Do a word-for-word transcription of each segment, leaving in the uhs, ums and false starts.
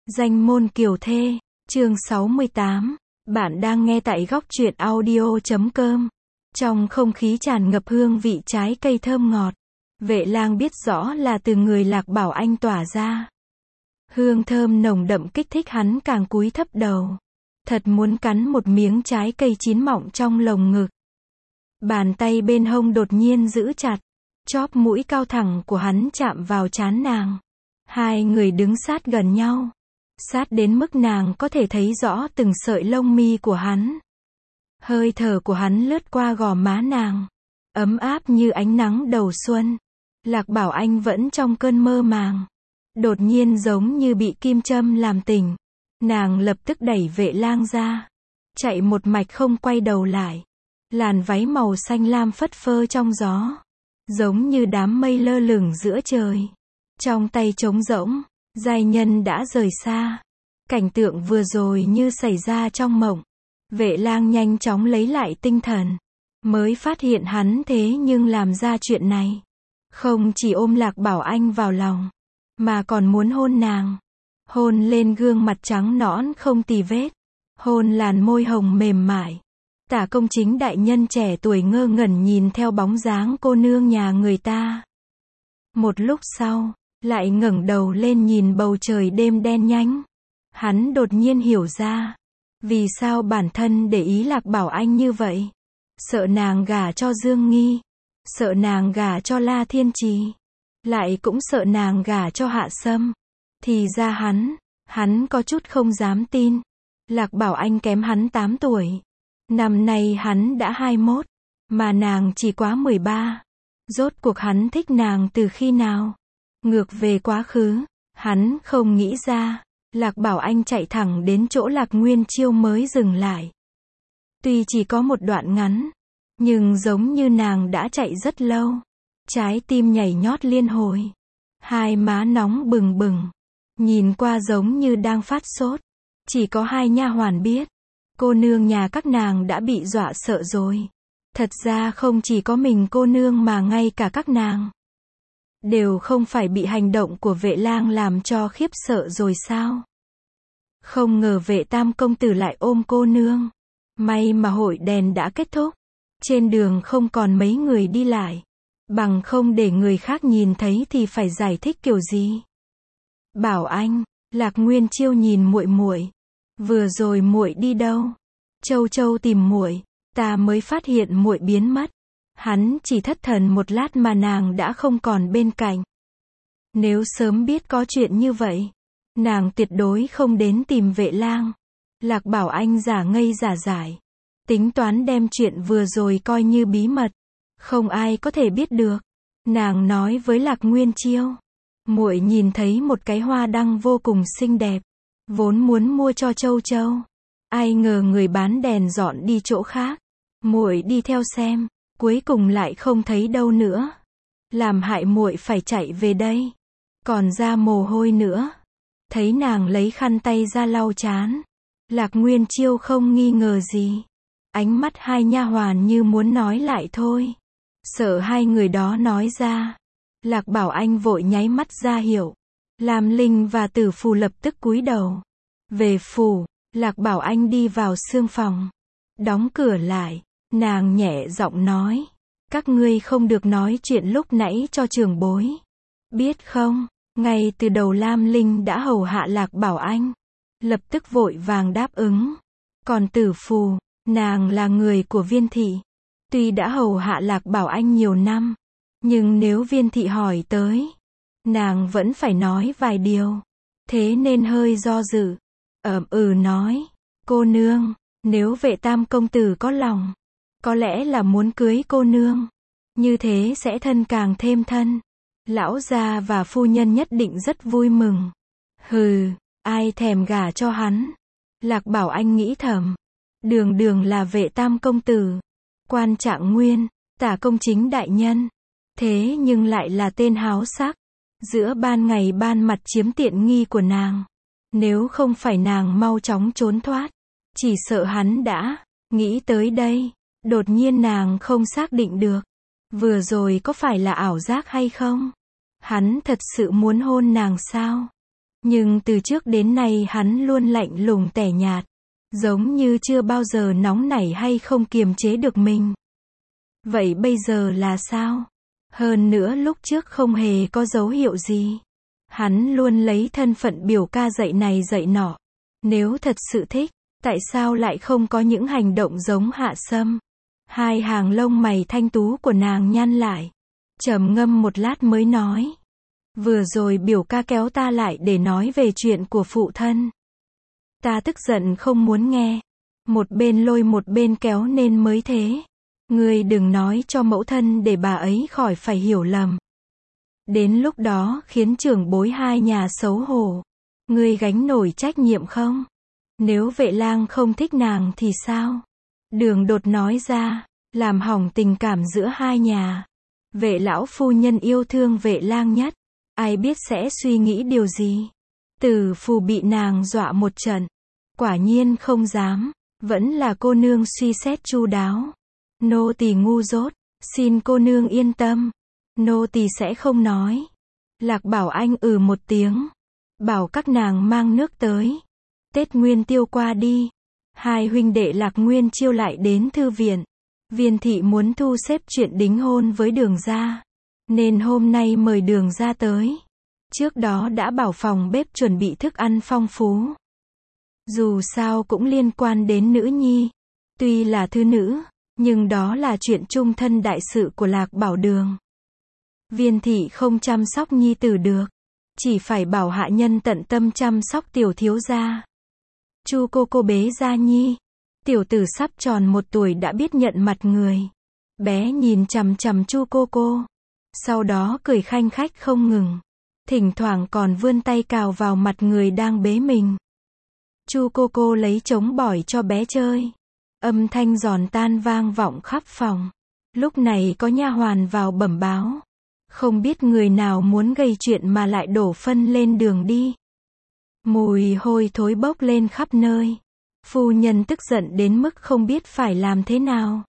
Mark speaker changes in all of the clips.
Speaker 1: Danh môn kiều thê, chương sáu mươi tám. Bạn đang nghe tại góc truyện audio chấm com. Trong không khí tràn ngập hương vị trái cây thơm ngọt, Vệ Lang biết rõ là từ người Lạc Bảo Anh tỏa ra. Hương thơm nồng đậm kích thích hắn càng cúi thấp đầu. Thật muốn cắn một miếng trái cây chín mọng trong lồng ngực. Bàn tay bên hông đột nhiên giữ chặt, chóp mũi cao thẳng của hắn chạm vào trán nàng. Hai người đứng sát gần nhau, sát đến mức nàng có thể thấy rõ từng sợi lông mi của hắn. Hơi thở của hắn lướt qua gò má nàng, ấm áp như ánh nắng đầu xuân. Lạc Bảo Anh vẫn trong cơn mơ màng, đột nhiên giống như bị kim châm làm tỉnh. Nàng lập tức đẩy Vệ Lang ra, chạy một mạch không quay đầu lại. Làn váy màu xanh lam phất phơ trong gió, giống như đám mây lơ lửng giữa trời. Trong tay trống rỗng, giai nhân đã rời xa. Cảnh tượng vừa rồi như xảy ra trong mộng. Vệ Lang nhanh chóng lấy lại tinh thần, mới phát hiện hắn thế nhưng làm ra chuyện này. Không chỉ ôm Lạc Bảo Anh vào lòng, mà còn muốn hôn nàng. Hôn lên gương mặt trắng nõn không tì vết, hôn làn môi hồng mềm mại. Tả công chính đại nhân trẻ tuổi ngơ ngẩn nhìn theo bóng dáng cô nương nhà người ta. Một lúc sau, lại ngẩng đầu lên nhìn bầu trời đêm đen nhánh. Hắn đột nhiên hiểu ra, vì sao bản thân để ý Lạc Bảo Anh như vậy. Sợ nàng gả cho Dương Nghi, sợ nàng gả cho La Thiên Trì, lại cũng sợ nàng gả cho Hạ Sâm. Thì ra hắn, hắn có chút không dám tin. Lạc Bảo Anh kém hắn tám tuổi. Năm nay hắn đã hai mươi mốt, mà nàng chỉ quá mười ba. Rốt cuộc hắn thích nàng từ khi nào? Ngược về quá khứ, hắn không nghĩ ra. Lạc Bảo Anh chạy thẳng đến chỗ Lạc Nguyên Chiêu mới dừng lại. Tuy chỉ có một đoạn ngắn, nhưng giống như nàng đã chạy rất lâu. Trái tim nhảy nhót liên hồi, hai má nóng bừng bừng, nhìn qua giống như đang phát sốt. Chỉ có hai nha hoàn biết, cô nương nhà các nàng đã bị dọa sợ rồi. Thật ra không chỉ có mình cô nương mà ngay cả các nàng đều không phải bị hành động của Vệ Lang làm cho khiếp sợ rồi sao? Không ngờ Vệ Tam công tử lại ôm cô nương. May mà hội đèn đã kết thúc, trên đường không còn mấy người đi lại, bằng không để người khác nhìn thấy thì phải giải thích kiểu gì? Bảo Anh, Lạc Nguyên Chiêu nhìn muội muội, vừa rồi muội đi đâu? Châu Châu tìm muội, ta mới phát hiện muội biến mất. Hắn chỉ thất thần một lát mà nàng đã không còn bên cạnh. Nếu sớm biết có chuyện như vậy, nàng tuyệt đối không đến tìm Vệ Lang. Lạc Bảo Anh giả ngây giả dại, tính toán đem chuyện vừa rồi coi như bí mật, không ai có thể biết được. Nàng nói với Lạc Nguyên Chiêu, muội nhìn thấy một cái hoa đăng vô cùng xinh đẹp, vốn muốn mua cho Châu Châu. Ai ngờ người bán đèn dọn đi chỗ khác, muội đi theo xem, cuối cùng lại không thấy đâu nữa, làm hại muội phải chạy về đây, còn ra mồ hôi nữa. Thấy nàng lấy khăn tay ra lau trán, Lạc Nguyên Chiêu không nghi ngờ gì. Ánh mắt hai nha hoàn như muốn nói lại thôi, sợ hai người đó nói ra. Lạc Bảo Anh vội nháy mắt ra hiệu. Lam Linh và Tử Phù lập tức cúi đầu. Về phủ, Lạc Bảo Anh đi vào sương phòng, đóng cửa lại. Nàng nhẹ giọng nói, các ngươi không được nói chuyện lúc nãy cho trưởng bối, biết không? Ngay từ đầu Lam Linh đã hầu hạ Lạc Bảo Anh, lập tức vội vàng đáp ứng. Còn Tử Phù, nàng là người của Viên thị, tuy đã hầu hạ Lạc Bảo Anh nhiều năm, nhưng nếu Viên thị hỏi tới, nàng vẫn phải nói vài điều, thế nên hơi do dự. Ẩm ừ nói, cô nương, nếu Vệ Tam công tử có lòng, có lẽ là muốn cưới cô nương, như thế sẽ thân càng thêm thân. Lão gia và phu nhân nhất định rất vui mừng. Hừ, ai thèm gả cho hắn? Lạc Bảo Anh nghĩ thầm, đường đường là Vệ Tam công tử, quan trạng nguyên, tả công chính đại nhân, thế nhưng lại là tên háo sắc, giữa ban ngày ban mặt chiếm tiện nghi của nàng. Nếu không phải nàng mau chóng trốn thoát, chỉ sợ hắn đã. Nghĩ tới đây, đột nhiên nàng không xác định được, vừa rồi có phải là ảo giác hay không? Hắn thật sự muốn hôn nàng sao? Nhưng từ trước đến nay hắn luôn lạnh lùng tẻ nhạt, giống như chưa bao giờ nóng nảy hay không kiềm chế được mình. Vậy bây giờ là sao? Hơn nữa lúc trước không hề có dấu hiệu gì. Hắn luôn lấy thân phận biểu ca dạy này dạy nọ. Nếu thật sự thích, tại sao lại không có những hành động giống Hạ Sâm? Hai hàng lông mày thanh tú của nàng nhăn lại. Trầm ngâm một lát mới nói. Vừa rồi biểu ca kéo ta lại để nói về chuyện của phụ thân. Ta tức giận không muốn nghe. Một bên lôi một bên kéo nên mới thế. Ngươi đừng nói cho mẫu thân để bà ấy khỏi phải hiểu lầm. Đến lúc đó khiến trưởng bối hai nhà xấu hổ. Ngươi gánh nổi trách nhiệm không? Nếu Vệ Lang không thích nàng thì sao? Đường Đột nói ra, làm hỏng tình cảm giữa hai nhà. Vệ lão phu nhân yêu thương Vệ Lang nhất. Ai biết sẽ suy nghĩ điều gì? Tử Phù bị nàng dọa một trận. Quả nhiên không dám. Vẫn là cô nương suy xét chu đáo. Nô tỳ ngu dốt. Xin cô nương yên tâm. Nô tỳ sẽ không nói. Lạc Bảo Anh ừ một tiếng. Bảo các nàng mang nước tới. Tết Nguyên Tiêu qua đi. Hai huynh đệ Lạc Nguyên Chiêu lại đến thư viện. Viên thị muốn thu xếp chuyện đính hôn với Đường gia. Nên hôm nay mời Đường gia tới. Trước đó đã bảo phòng bếp chuẩn bị thức ăn phong phú. Dù sao cũng liên quan đến nữ nhi. Tuy là thư nữ, nhưng đó là chuyện chung thân đại sự của Lạc Bảo Đường. Viên thị không chăm sóc nhi tử được. Chỉ phải bảo hạ nhân tận tâm chăm sóc tiểu thiếu gia. Chu cô cô bế Gia Nhi. Tiểu tử sắp tròn một tuổi đã biết nhận mặt người. Bé nhìn chằm chằm Chu cô cô. Sau đó cười khanh khách không ngừng. Thỉnh thoảng còn vươn tay cào vào mặt người đang bế mình. Chu cô cô lấy trống bỏi cho bé chơi. Âm thanh giòn tan vang vọng khắp phòng. Lúc này có nha hoàn vào bẩm báo. Không biết người nào muốn gây chuyện mà lại đổ phân lên đường đi. Mùi hôi thối bốc lên khắp nơi. Phu nhân tức giận đến mức không biết phải làm thế nào.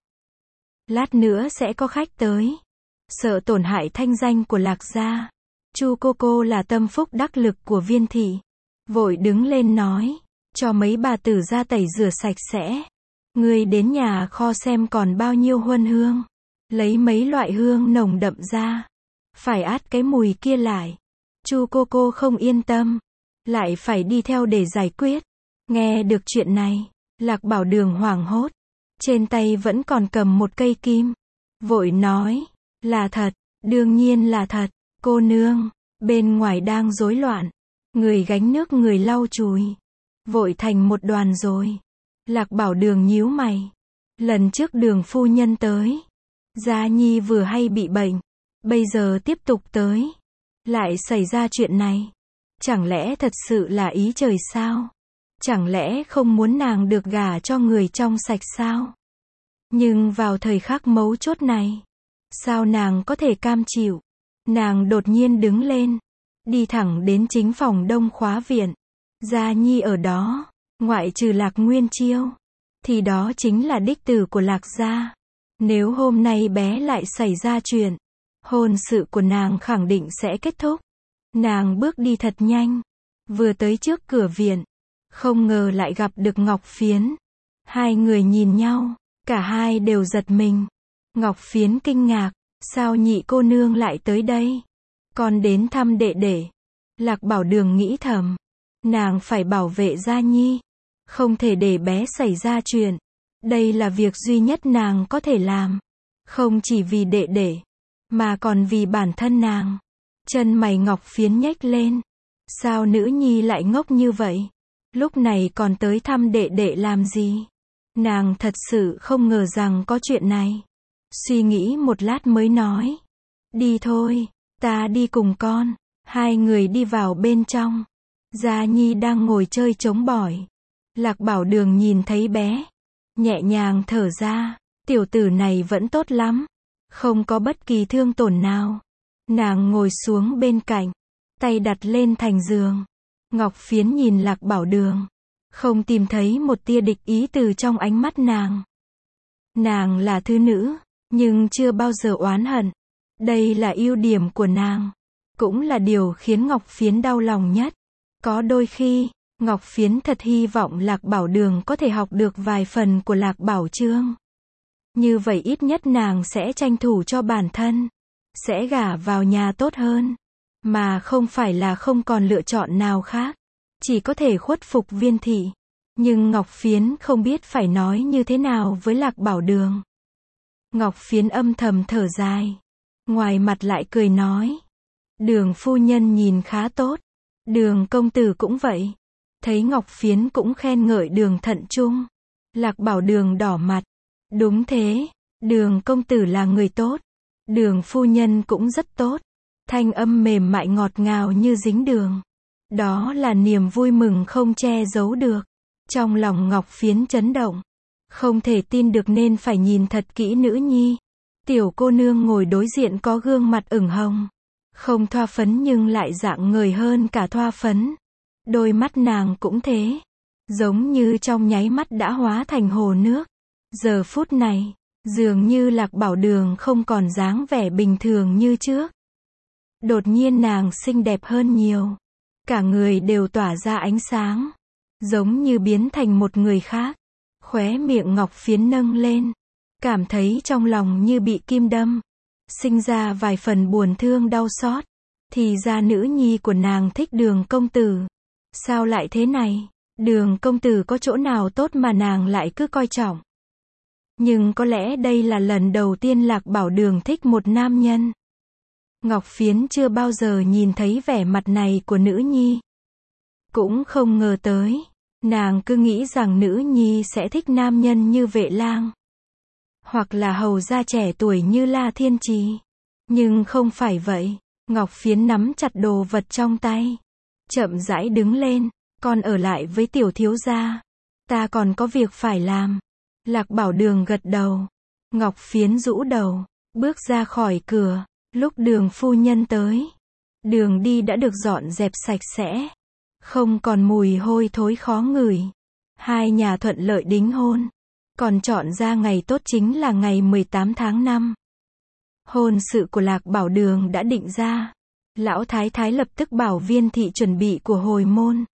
Speaker 1: Lát nữa sẽ có khách tới. Sợ tổn hại thanh danh của Lạc gia. Chu cô cô là tâm phúc đắc lực của Viên thị. Vội đứng lên nói. Cho mấy bà tử ra tẩy rửa sạch sẽ. Người đến nhà kho xem còn bao nhiêu huân hương. Lấy mấy loại hương nồng đậm ra. Phải át cái mùi kia lại. Chu cô cô không yên tâm. Lại phải đi theo để giải quyết. Nghe được chuyện này. Lạc Bảo Đường hoảng hốt. Trên tay vẫn còn cầm một cây kim. Vội nói. Là thật. Đương nhiên là thật. Cô nương. Bên ngoài đang rối loạn. Người gánh nước người lau chùi. Vội thành một đoàn rồi. Lạc Bảo Đường nhíu mày. Lần trước Đường phu nhân tới. Gia Nhi vừa hay bị bệnh. Bây giờ tiếp tục tới. Lại xảy ra chuyện này. Chẳng lẽ thật sự là ý trời sao? Chẳng lẽ không muốn nàng được gả cho người trong sạch sao? Nhưng vào thời khắc mấu chốt này. Sao nàng có thể cam chịu? Nàng đột nhiên đứng lên. Đi thẳng đến chính phòng Đông Khóa viện. Gia Nhi ở đó. Ngoại trừ Lạc Nguyên Chiêu. Thì đó chính là đích tử của Lạc gia. Nếu hôm nay bé lại xảy ra chuyện. Hôn sự của nàng khẳng định sẽ kết thúc. Nàng bước đi thật nhanh. Vừa tới trước cửa viện. Không ngờ lại gặp được Ngọc Phiến. Hai người nhìn nhau. Cả hai đều giật mình. Ngọc Phiến kinh ngạc. Sao nhị cô nương lại tới đây? Con đến thăm đệ đệ. Lạc Bảo Đường nghĩ thầm. Nàng phải bảo vệ Gia Nhi. Không thể để bé xảy ra chuyện. Đây là việc duy nhất nàng có thể làm. Không chỉ vì đệ đệ. Mà còn vì bản thân nàng. Chân mày Ngọc Phiến nhếch lên. Sao nữ nhi lại ngốc như vậy? Lúc này còn tới thăm đệ đệ làm gì? Nàng thật sự không ngờ rằng có chuyện này. Suy nghĩ một lát mới nói. Đi thôi, ta đi cùng con. Hai người đi vào bên trong. Gia Nhi đang ngồi chơi trống bỏi. Lạc Bảo Đường nhìn thấy bé. Nhẹ nhàng thở ra. Tiểu tử này vẫn tốt lắm. Không có bất kỳ thương tổn nào. Nàng ngồi xuống bên cạnh. Tay đặt lên thành giường. Ngọc Phiến nhìn Lạc Bảo Đường. Không tìm thấy một tia địch ý từ trong ánh mắt nàng. Nàng là thư nữ. Nhưng chưa bao giờ oán hận. Đây là ưu điểm của nàng. Cũng là điều khiến Ngọc Phiến đau lòng nhất. Có đôi khi, Ngọc Phiến thật hy vọng Lạc Bảo Đường có thể học được vài phần của Lạc Bảo Trương. Như vậy ít nhất nàng sẽ tranh thủ cho bản thân, sẽ gả vào nhà tốt hơn, mà không phải là không còn lựa chọn nào khác, chỉ có thể khuất phục Viên thị. Nhưng Ngọc Phiến không biết phải nói như thế nào với Lạc Bảo Đường. Ngọc Phiến âm thầm thở dài, ngoài mặt lại cười nói, Đường phu nhân nhìn khá tốt, Đường công tử cũng vậy. Thấy Ngọc Phiến cũng khen ngợi Đường thận trung, Lạc Bảo Đường đỏ mặt, đúng thế, Đường công tử là người tốt, Đường phu nhân cũng rất tốt. Thanh âm mềm mại ngọt ngào như dính đường. Đó là niềm vui mừng không che giấu được. Trong lòng Ngọc Phiến chấn động, không thể tin được nên phải nhìn thật kỹ nữ nhi. Tiểu cô nương ngồi đối diện có gương mặt ửng hồng, không thoa phấn nhưng lại rạng ngời hơn cả thoa phấn. Đôi mắt nàng cũng thế, giống như trong nháy mắt đã hóa thành hồ nước. Giờ phút này, dường như Lạc Bảo Đường không còn dáng vẻ bình thường như trước. Đột nhiên nàng xinh đẹp hơn nhiều, cả người đều tỏa ra ánh sáng, giống như biến thành một người khác. Khóe miệng Ngọc Phiến nâng lên, cảm thấy trong lòng như bị kim đâm, sinh ra vài phần buồn thương đau xót. Thì ra nữ nhi của nàng thích Đường công tử. Sao lại thế này? Đường công tử có chỗ nào tốt mà nàng lại cứ coi trọng? Nhưng có lẽ đây là lần đầu tiên Lạc Bảo Đường thích một nam nhân. Ngọc Phiến chưa bao giờ nhìn thấy vẻ mặt này của nữ nhi. Cũng không ngờ tới, nàng cứ nghĩ rằng nữ nhi sẽ thích nam nhân như Vệ Lang, hoặc là hầu gia trẻ tuổi như La Thiên Trì. Nhưng không phải vậy. Ngọc Phiến nắm chặt đồ vật trong tay, chậm rãi đứng lên, con ở lại với tiểu thiếu gia, ta còn có việc phải làm. Lạc Bảo Đường gật đầu. Ngọc Phiến rũ đầu, bước ra khỏi cửa. Lúc Đường phu nhân tới, đường đi đã được dọn dẹp sạch sẽ, không còn mùi hôi thối khó ngửi. Hai nhà thuận lợi đính hôn, còn chọn ra ngày tốt chính là ngày mười tám tháng năm. Hôn sự của Lạc Bảo Đường đã định ra. Lão thái thái lập tức bảo Viên thị chuẩn bị của hồi môn.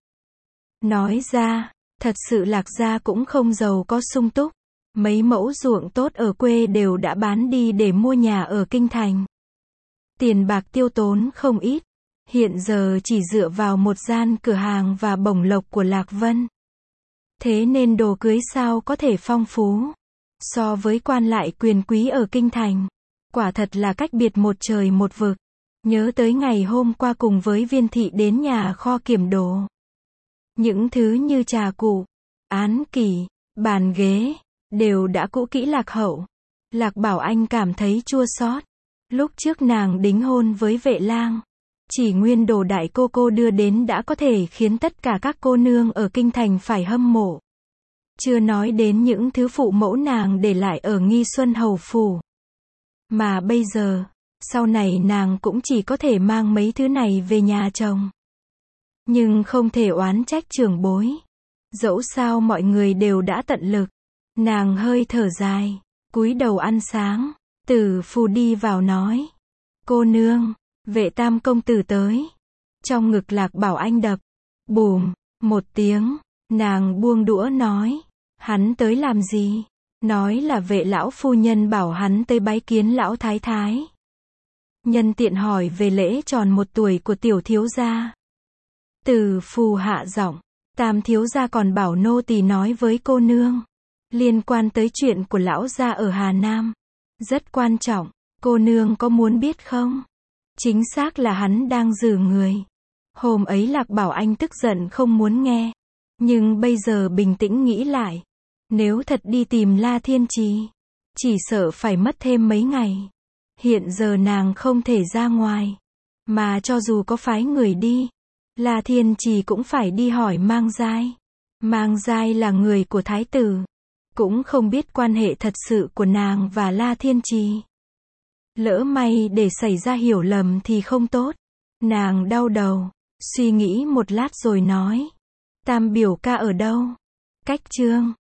Speaker 1: Nói ra, thật sự Lạc gia cũng không giàu có sung túc, mấy mẫu ruộng tốt ở quê đều đã bán đi để mua nhà ở kinh thành. Tiền bạc tiêu tốn không ít, hiện giờ chỉ dựa vào một gian cửa hàng và bổng lộc của Lạc Vân. Thế nên đồ cưới sao có thể phong phú, so với quan lại quyền quý ở kinh thành, quả thật là cách biệt một trời một vực. Nhớ tới ngày hôm qua cùng với Viên thị đến nhà kho kiểm đồ. Những thứ như trà cụ, án kỷ, bàn ghế, đều đã cũ kỹ lạc hậu. Lạc Bảo Anh cảm thấy chua xót. Lúc trước nàng đính hôn với Vệ Lang, chỉ nguyên đồ đại cô cô đưa đến đã có thể khiến tất cả các cô nương ở kinh thành phải hâm mộ. Chưa nói đến những thứ phụ mẫu nàng để lại ở Nghi Xuân Hầu phủ. Mà bây giờ, sau này nàng cũng chỉ có thể mang mấy thứ này về nhà chồng. Nhưng không thể oán trách trưởng bối. Dẫu sao mọi người đều đã tận lực. Nàng hơi thở dài, cúi đầu ăn sáng. Tử Phù đi vào nói, cô nương, Vệ tam công tử tới. Trong ngực Lạc Bảo Anh đập, bùm, một tiếng, nàng buông đũa nói, hắn tới làm gì? Nói là Vệ lão phu nhân bảo hắn tới bái kiến lão thái thái. Nhân tiện hỏi về lễ tròn một tuổi của tiểu thiếu gia. Tử Phù hạ giọng, tam thiếu gia còn bảo nô tỳ nói với cô nương, liên quan tới chuyện của lão gia ở Hà Nam. Rất quan trọng, cô nương có muốn biết không? Chính xác là hắn đang giữ người. Hôm ấy Lạc Bảo Anh tức giận không muốn nghe. Nhưng bây giờ bình tĩnh nghĩ lại. Nếu thật đi tìm La Thiên Trì, chỉ sợ phải mất thêm mấy ngày. Hiện giờ nàng không thể ra ngoài. Mà cho dù có phái người đi, La Thiên Trì cũng phải đi hỏi Mang Giai. Mang Giai là người của thái tử, cũng không biết quan hệ thật sự của nàng và La Thiên Trì. Lỡ may để xảy ra hiểu lầm thì không tốt. Nàng đau đầu, suy nghĩ một lát rồi nói, tam biểu ca ở đâu? Cách Trương,